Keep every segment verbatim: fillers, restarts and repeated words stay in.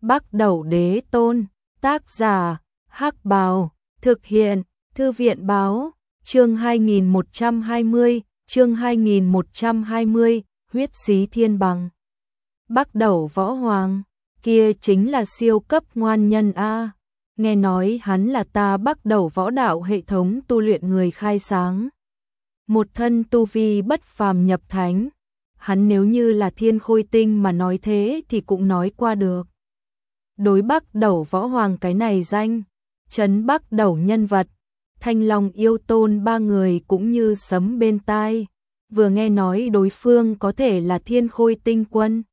Bắc Đẩu Đế Tôn, tác giả, Hắc Bào, thực hiện, Thư viện báo, chương hai nghìn một trăm hai mươi, chương hai nghìn một trăm hai mươi, huyết xí thiên bằng. Bắc Đẩu Võ Hoàng, kia chính là siêu cấp ngoan nhân a. Nghe nói hắn là ta Bắc Đẩu võ đạo hệ thống tu luyện người khai sáng. Một thân tu vi bất phàm nhập thánh. Hắn nếu như là thiên khôi tinh mà nói thế thì cũng nói qua được. Đối Bắc Đẩu Võ Hoàng cái này danh, trấn Bắc Đẩu nhân vật, Thanh Long Yêu Tôn ba người cũng như sấm bên tai. Vừa nghe nói đối phương có thể là thiên khôi tinh quân.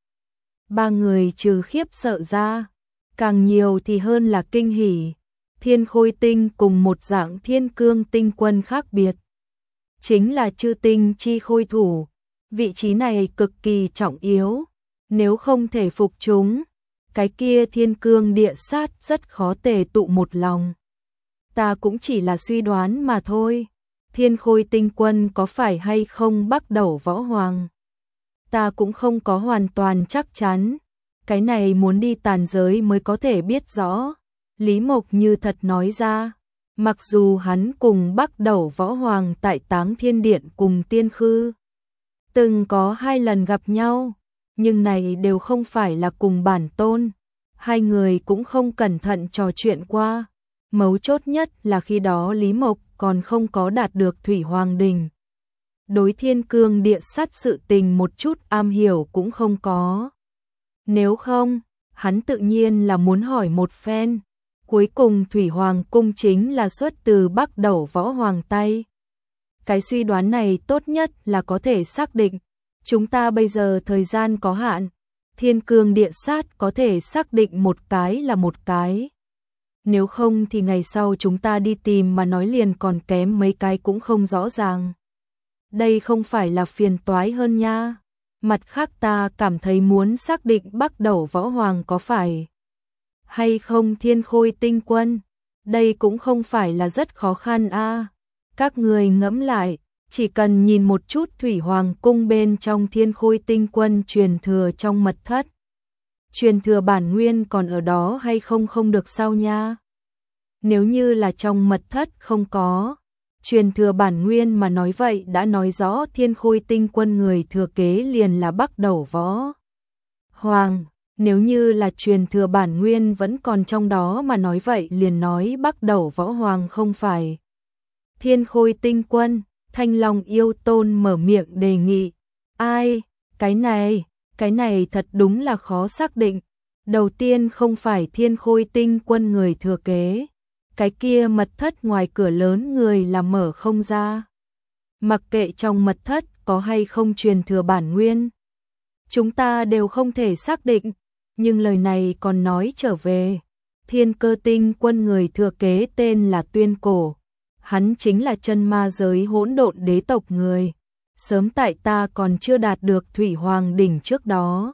Ba người trừ khiếp sợ ra, càng nhiều thì hơn là kinh hỉ. Thiên khôi tinh cùng một dạng thiên cương tinh quân khác biệt. Chính là chư tinh chi khôi thủ. Vị trí này cực kỳ trọng yếu. Nếu không thể phục chúng, cái kia thiên cương địa sát rất khó tề tụ một lòng. Ta cũng chỉ là suy đoán mà thôi. Thiên khôi tinh quân có phải hay không Bắc Đẩu Võ Hoàng? Ta cũng không có hoàn toàn chắc chắn. Cái này muốn đi tàn giới mới có thể biết rõ. Lý Mộc như thật nói ra. Mặc dù hắn cùng Bắc Đẩu Võ Hoàng tại Táng Thiên Điện cùng Tiên Khư từng có hai lần gặp nhau, nhưng này đều không phải là cùng bản tôn. Hai người cũng không cẩn thận trò chuyện qua. Mấu chốt nhất là khi đó Lý Mộc còn không có đạt được Thủy Hoàng Đình. Đối thiên cương địa sát sự tình một chút am hiểu cũng không có. Nếu không, hắn tự nhiên là muốn hỏi một phen. Cuối cùng Thủy Hoàng cung chính là xuất từ Bắc Đẩu Võ Hoàng tay. Cái suy đoán này tốt nhất là có thể xác định. Chúng ta bây giờ thời gian có hạn. Thiên cương địa sát có thể xác định một cái là một cái. Nếu không thì ngày sau chúng ta đi tìm mà nói liền còn kém mấy cái cũng không rõ ràng. Đây không phải là phiền toái hơn nha. Mặt khác ta cảm thấy muốn xác định Bắc Đẩu Võ Hoàng có phải hay không thiên khôi tinh quân. Đây cũng không phải là rất khó khăn a. Các người ngẫm lại, chỉ cần nhìn một chút Thủy Hoàng cung bên trong thiên khôi tinh quân truyền thừa trong mật thất. Truyền thừa bản nguyên còn ở đó hay không không được sao nha. Nếu như là trong mật thất không có truyền thừa bản nguyên mà nói vậy đã nói rõ thiên khôi tinh quân người thừa kế liền là Bắc Đẩu Võ Hoàng. Nếu như là truyền thừa bản nguyên vẫn còn trong đó mà nói vậy liền nói Bắc Đẩu Võ Hoàng không phải thiên khôi tinh quân. Thanh Long Yêu Tôn mở miệng đề nghị. Ai, cái này, cái này thật đúng là khó xác định. Đầu tiên không phải thiên khôi tinh quân người thừa kế. Cái kia mật thất ngoài cửa lớn người là mở không ra. Mặc kệ trong mật thất có hay không truyền thừa bản nguyên, chúng ta đều không thể xác định. Nhưng lời này còn nói trở về. Thiên cơ tinh quân người thừa kế tên là Tuyên Cổ. Hắn chính là chân ma giới hỗn độn đế tộc người. Sớm tại ta còn chưa đạt được Thủy Hoàng đỉnh trước đó,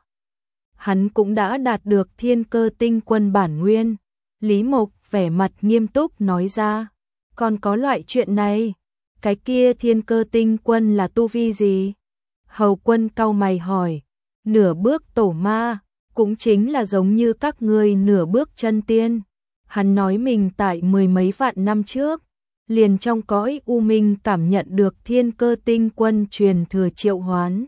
hắn cũng đã đạt được thiên cơ tinh quân bản nguyên. Lý Mộc vẻ mặt nghiêm túc nói ra. Còn có loại chuyện này. Cái kia thiên cơ tinh quân là tu vi gì? Hầu Quân cau mày hỏi. Nửa bước tổ ma, cũng chính là giống như các ngươi nửa bước chân tiên. Hắn nói mình tại mười mấy vạn năm trước, liền trong cõi u minh cảm nhận được thiên cơ tinh quân truyền thừa triệu hoán.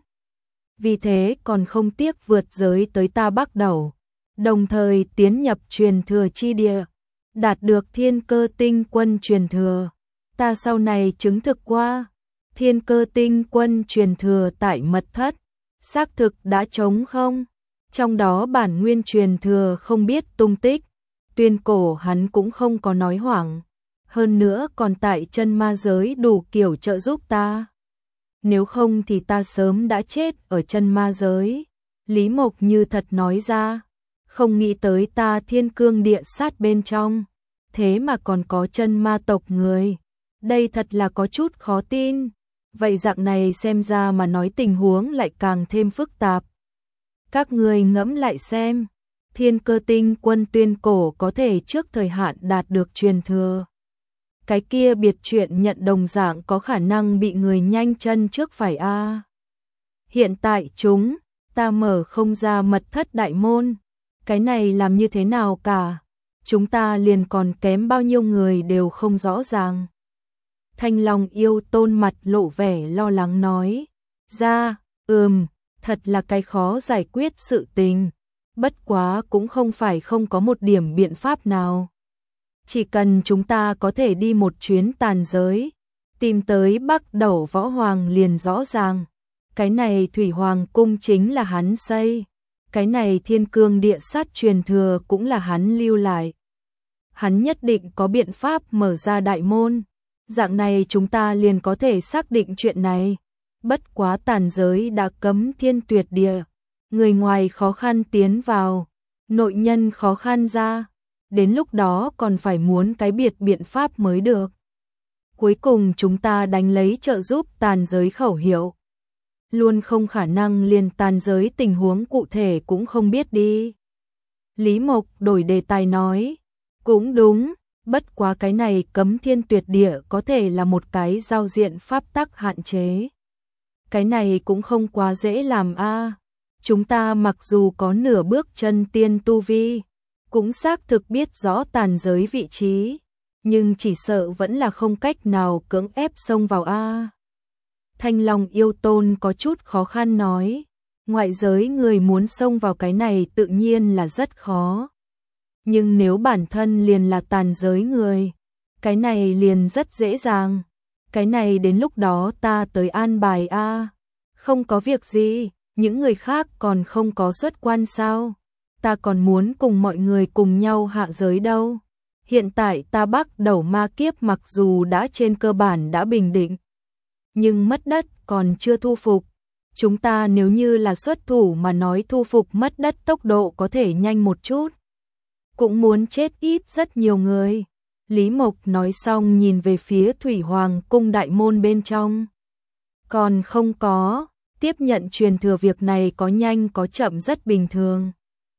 Vì thế còn không tiếc vượt giới tới ta Bắc Đẩu, đồng thời tiến nhập truyền thừa chi địa, đạt được thiên cơ tinh quân truyền thừa. Ta sau này chứng thực qua, thiên cơ tinh quân truyền thừa tại mật thất, xác thực đã trống không. Trong đó bản nguyên truyền thừa không biết tung tích. Tuyên Cổ hắn cũng không có nói hoảng. Hơn nữa còn tại chân ma giới đủ kiểu trợ giúp ta. Nếu không thì ta sớm đã chết ở chân ma giới. Lý Mộc như thật nói ra. Không nghĩ tới ta thiên cương địa sát bên trong. Thế mà còn có chân ma tộc người. Đây thật là có chút khó tin. Vậy dạng này xem ra mà nói tình huống lại càng thêm phức tạp. Các người ngẫm lại xem. Thiên cơ tinh quân Tuyên Cổ có thể trước thời hạn đạt được truyền thừa. Cái kia biệt chuyện nhận đồng dạng có khả năng bị người nhanh chân trước phải a. Hiện tại chúng, ta mở không ra mật thất đại môn. Cái này làm như thế nào cả? Chúng ta liền còn kém bao nhiêu người đều không rõ ràng. Thanh Long Yêu Tôn mặt lộ vẻ lo lắng nói. Ra, ừm, thật là cái khó giải quyết sự tình. Bất quá cũng không phải không có một điểm biện pháp nào. Chỉ cần chúng ta có thể đi một chuyến tàn giới, tìm tới Bắc Đẩu Võ Hoàng liền rõ ràng. Cái này Thủy Hoàng cung chính là hắn xây. Cái này Thiên Cương Địa Sát truyền thừa cũng là hắn lưu lại. Hắn nhất định có biện pháp mở ra đại môn. Dạng này chúng ta liền có thể xác định chuyện này. Bất quá tàn giới đã cấm thiên tuyệt địa. Người ngoài khó khăn tiến vào, nội nhân khó khăn ra. Đến lúc đó còn phải muốn cái biệt biện pháp mới được. Cuối cùng chúng ta đánh lấy trợ giúp tàn giới khẩu hiệu. Luôn không khả năng liền tàn giới tình huống cụ thể cũng không biết đi. Lý Mộc đổi đề tài nói. Cũng đúng, bất quá cái này cấm thiên tuyệt địa có thể là một cái giao diện pháp tắc hạn chế. Cái này cũng không quá dễ làm a. Chúng ta mặc dù có nửa bước chân tiên tu vi, cũng xác thực biết rõ tàn giới vị trí, nhưng chỉ sợ vẫn là không cách nào cưỡng ép xông vào a. Thanh Long Yêu Tôn có chút khó khăn nói, ngoại giới người muốn xông vào cái này tự nhiên là rất khó. Nhưng nếu bản thân liền là tàn giới người, cái này liền rất dễ dàng. Cái này đến lúc đó ta tới an bài a. Không có việc gì, những người khác còn không có xuất quan sao? Ta còn muốn cùng mọi người cùng nhau hạ giới đâu. Hiện tại ta Bắc Đẩu ma kiếp mặc dù đã trên cơ bản đã bình định, nhưng mất đất còn chưa thu phục. Chúng ta nếu như là xuất thủ mà nói thu phục mất đất tốc độ có thể nhanh một chút. Cũng muốn chết ít rất nhiều người. Lý Mộc nói xong nhìn về phía Thủy Hoàng cung đại môn bên trong. Còn không có, tiếp nhận truyền thừa việc này có nhanh có chậm rất bình thường.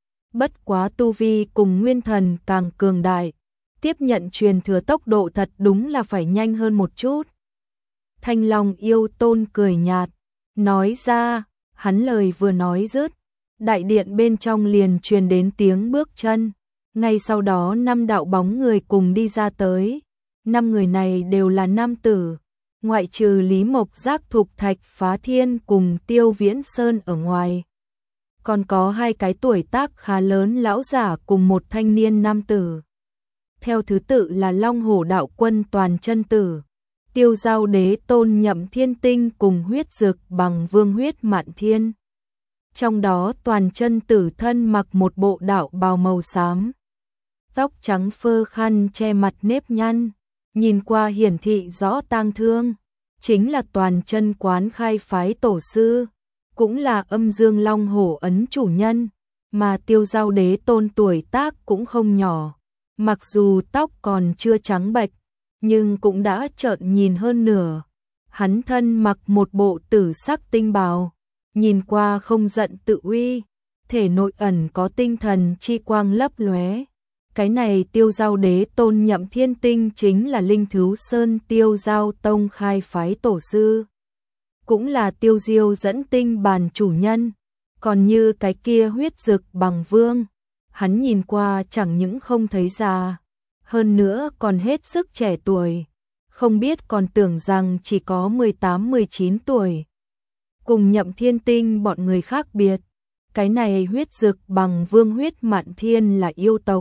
Bất quá tu vi cùng nguyên thần càng cường đại, tiếp nhận truyền thừa tốc độ thật đúng là phải nhanh hơn một chút. Thanh Long Yêu Tôn cười nhạt, nói ra, hắn lời vừa nói dứt, đại điện bên trong liền truyền đến tiếng bước chân. Ngay sau đó năm đạo bóng người cùng đi ra tới. Năm người này đều là nam tử, ngoại trừ Lý Mộc Giác Thục Thạch Phá Thiên cùng Tiêu Viễn Sơn ở ngoài. Còn có hai cái tuổi tác khá lớn lão giả cùng một thanh niên nam tử. Theo thứ tự là Long Hổ Đạo Quân Toàn Chân Tử, Tiêu Giao Đế Tôn Nhậm Thiên Tinh cùng Huyết Dực Bằng Vương Huyết Mạn Thiên. Trong đó Toàn Chân Tử thân mặc một bộ đạo bào màu xám, tóc trắng phơ khăn che mặt nếp nhăn, nhìn qua hiển thị rõ tang thương, chính là Toàn Chân Quán khai phái tổ sư, cũng là Âm Dương Long Hổ ấn chủ nhân, mà Tiêu Giao Đế Tôn tuổi tác cũng không nhỏ, mặc dù tóc còn chưa trắng bệch, nhưng cũng đã trợn nhìn hơn nửa. Hắn thân mặc một bộ tử sắc tinh bào, nhìn qua không giận tự uy, thể nội ẩn có tinh thần chi quang lấp lóe. Cái này Tiêu Giao Đế Tôn Nhậm Thiên Tinh chính là Linh Thứu Sơn Tiêu Giao Tông khai phái tổ sư, cũng là Tiêu Diêu dẫn tinh bàn chủ nhân. Còn như cái kia Huyết Dực Bằng Vương, hắn nhìn qua chẳng những không thấy già, hơn nữa còn hết sức trẻ tuổi, không biết còn tưởng rằng chỉ có mười tám mười chín tuổi. Cùng Nhậm Thiên Tinh bọn người khác biệt, cái này Huyết Dực Bằng Vương Huyết Mạn Thiên là yêu tộc,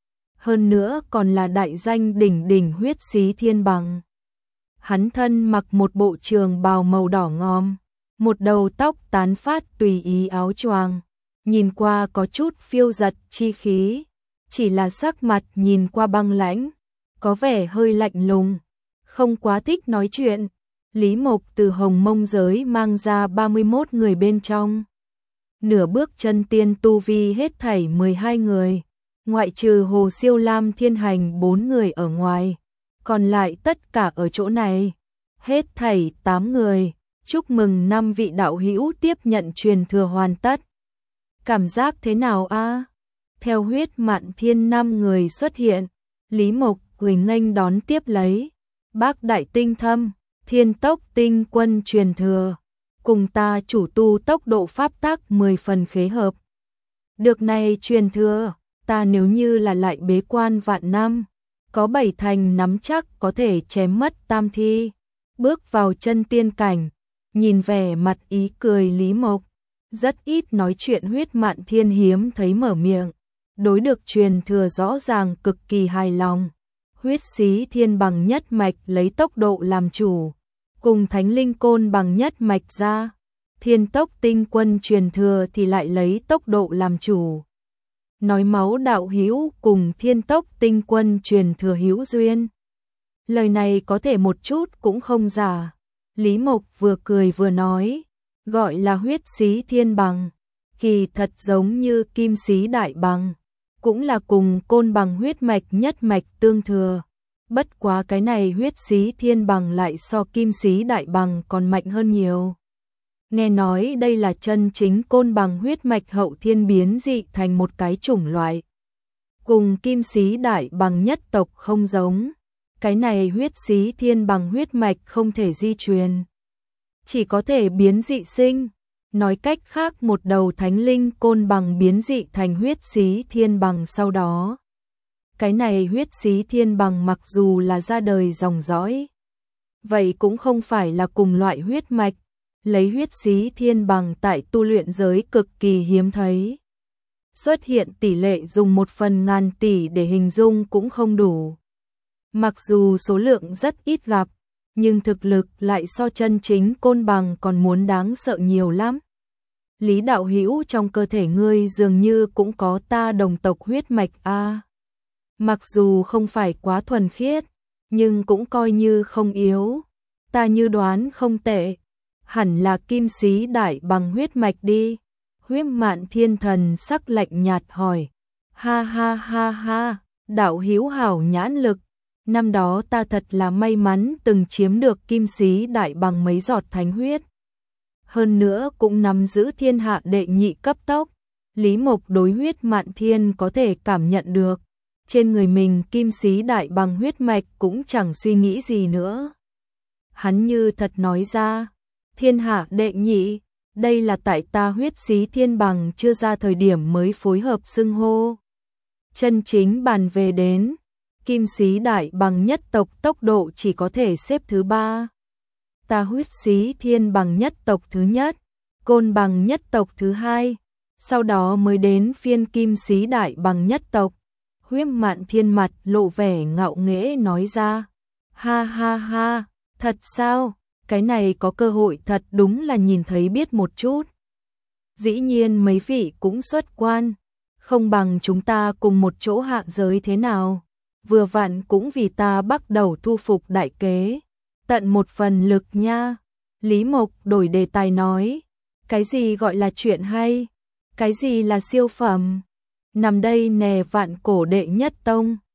hơn nữa còn là đại danh đỉnh đỉnh Huyết Xí Thiên Bằng. Hắn thân mặc một bộ trường bào màu đỏ ngòm, một đầu tóc tán phát tùy ý áo choàng, nhìn qua có chút phiêu giật chi khí, chỉ là sắc mặt nhìn qua băng lãnh, có vẻ hơi lạnh lùng, không quá thích nói chuyện. Lý Mộc từ Hồng Mông giới mang ra ba mươi mốt người bên trong, nửa bước chân tiên tu vi hết thảy mười hai người, ngoại trừ Hồ Siêu Lam Thiên Hành bốn người ở ngoài, còn lại tất cả ở chỗ này, hết thảy tám người. Chúc mừng năm vị đạo hữu tiếp nhận truyền thừa hoàn tất. Cảm giác thế nào a? Theo Huyết Mạn Thiên năm người xuất hiện, Lý Mộc cười nghênh đón tiếp lấy. Bác đại tinh thâm, Thiên Tốc Tinh Quân truyền thừa, cùng ta chủ tu tốc độ pháp tắc mười phần khế hợp. Được này truyền thừa, ta nếu như là lại bế quan vạn năm, có bảy thành nắm chắc có thể chém mất tam thi, bước vào chân tiên cảnh. Nhìn vẻ mặt ý cười Lý Mộc, rất ít nói chuyện Huyết Mạn Thiên hiếm thấy mở miệng, đối được truyền thừa rõ ràng cực kỳ hài lòng. Huyết Xí Thiên bằng nhất mạch lấy tốc độ làm chủ, cùng Thánh Linh Côn bằng nhất mạch ra, Thiên Tốc Tinh Quân truyền thừa thì lại lấy tốc độ làm chủ. Nói máu đạo hữu cùng Thiên Tốc Tinh Quân truyền thừa hữu duyên. Lời này có thể một chút cũng không giả. Lý Mộc vừa cười vừa nói, gọi là Huyết Xí Thiên bằng, kỳ thật giống như Kim Xí Đại bằng, cũng là cùng Côn bằng huyết mạch nhất mạch tương thừa. Bất quá cái này Huyết Xí Thiên bằng lại so Kim Xí Đại bằng còn mạnh hơn nhiều. Nghe nói đây là chân chính Côn bằng huyết mạch hậu thiên biến dị thành một cái chủng loại. Cùng Kim Xí Đại bằng nhất tộc không giống. Cái này Huyết Xí Thiên bằng huyết mạch không thể di truyền, chỉ có thể biến dị sinh. Nói cách khác một đầu Thánh Linh Côn bằng biến dị thành Huyết Xí Thiên bằng sau đó. Cái này Huyết Xí Thiên bằng mặc dù là ra đời dòng dõi, vậy cũng không phải là cùng loại huyết mạch. Lấy Huyết Xí Thiên bằng tại tu luyện giới cực kỳ hiếm thấy. Xuất hiện tỷ lệ dùng một phần ngàn tỷ để hình dung cũng không đủ. Mặc dù số lượng rất ít gặp, nhưng thực lực lại so chân chính Côn bằng còn muốn đáng sợ nhiều lắm. Lý đạo hữu, trong cơ thể ngươi dường như cũng có ta đồng tộc huyết mạch a. Mặc dù không phải quá thuần khiết, nhưng cũng coi như không yếu. Ta như đoán không tệ, hẳn là Kim Xí Đại bằng huyết mạch đi. Huyết Mạn Thiên thần sắc lạnh nhạt hỏi. Ha ha ha ha, đạo hữu hảo nhãn lực. Năm đó ta thật là may mắn từng chiếm được Kim Xí Đại bằng mấy giọt thánh huyết. Hơn nữa cũng nắm giữ thiên hạ đệ nhị cấp tốc. Lý Mộc đối Huyết Mạn Thiên có thể cảm nhận được. Trên người mình Kim Xí Đại bằng huyết mạch cũng chẳng suy nghĩ gì nữa. Hắn như thật nói ra, thiên hạ đệ nhị, đây là tại ta Huyết Xí Thiên bằng chưa ra thời điểm mới phối hợp xưng hô. Chân chính bàn về đến, Kim Xí Đại bằng nhất tộc tốc độ chỉ có thể xếp thứ ba. Ta Huyết Xí Thiên bằng nhất tộc thứ nhất, Côn bằng nhất tộc thứ hai, sau đó mới đến phiên Kim Xí Đại bằng nhất tộc. Huyết Mạn Thiên mặt lộ vẻ ngạo nghễ nói ra. Ha ha ha, thật sao? Cái này có cơ hội thật đúng là nhìn thấy biết một chút. Dĩ nhiên mấy vị cũng xuất quan, không bằng chúng ta cùng một chỗ hạ giới thế nào? Vừa vặn cũng vì ta bắt đầu thu phục đại kế, tận một phần lực nha. Lý Mộc đổi đề tài nói, cái gì gọi là chuyện hay? Cái gì là siêu phẩm? Nằm đây nè vạn cổ đệ nhất tông,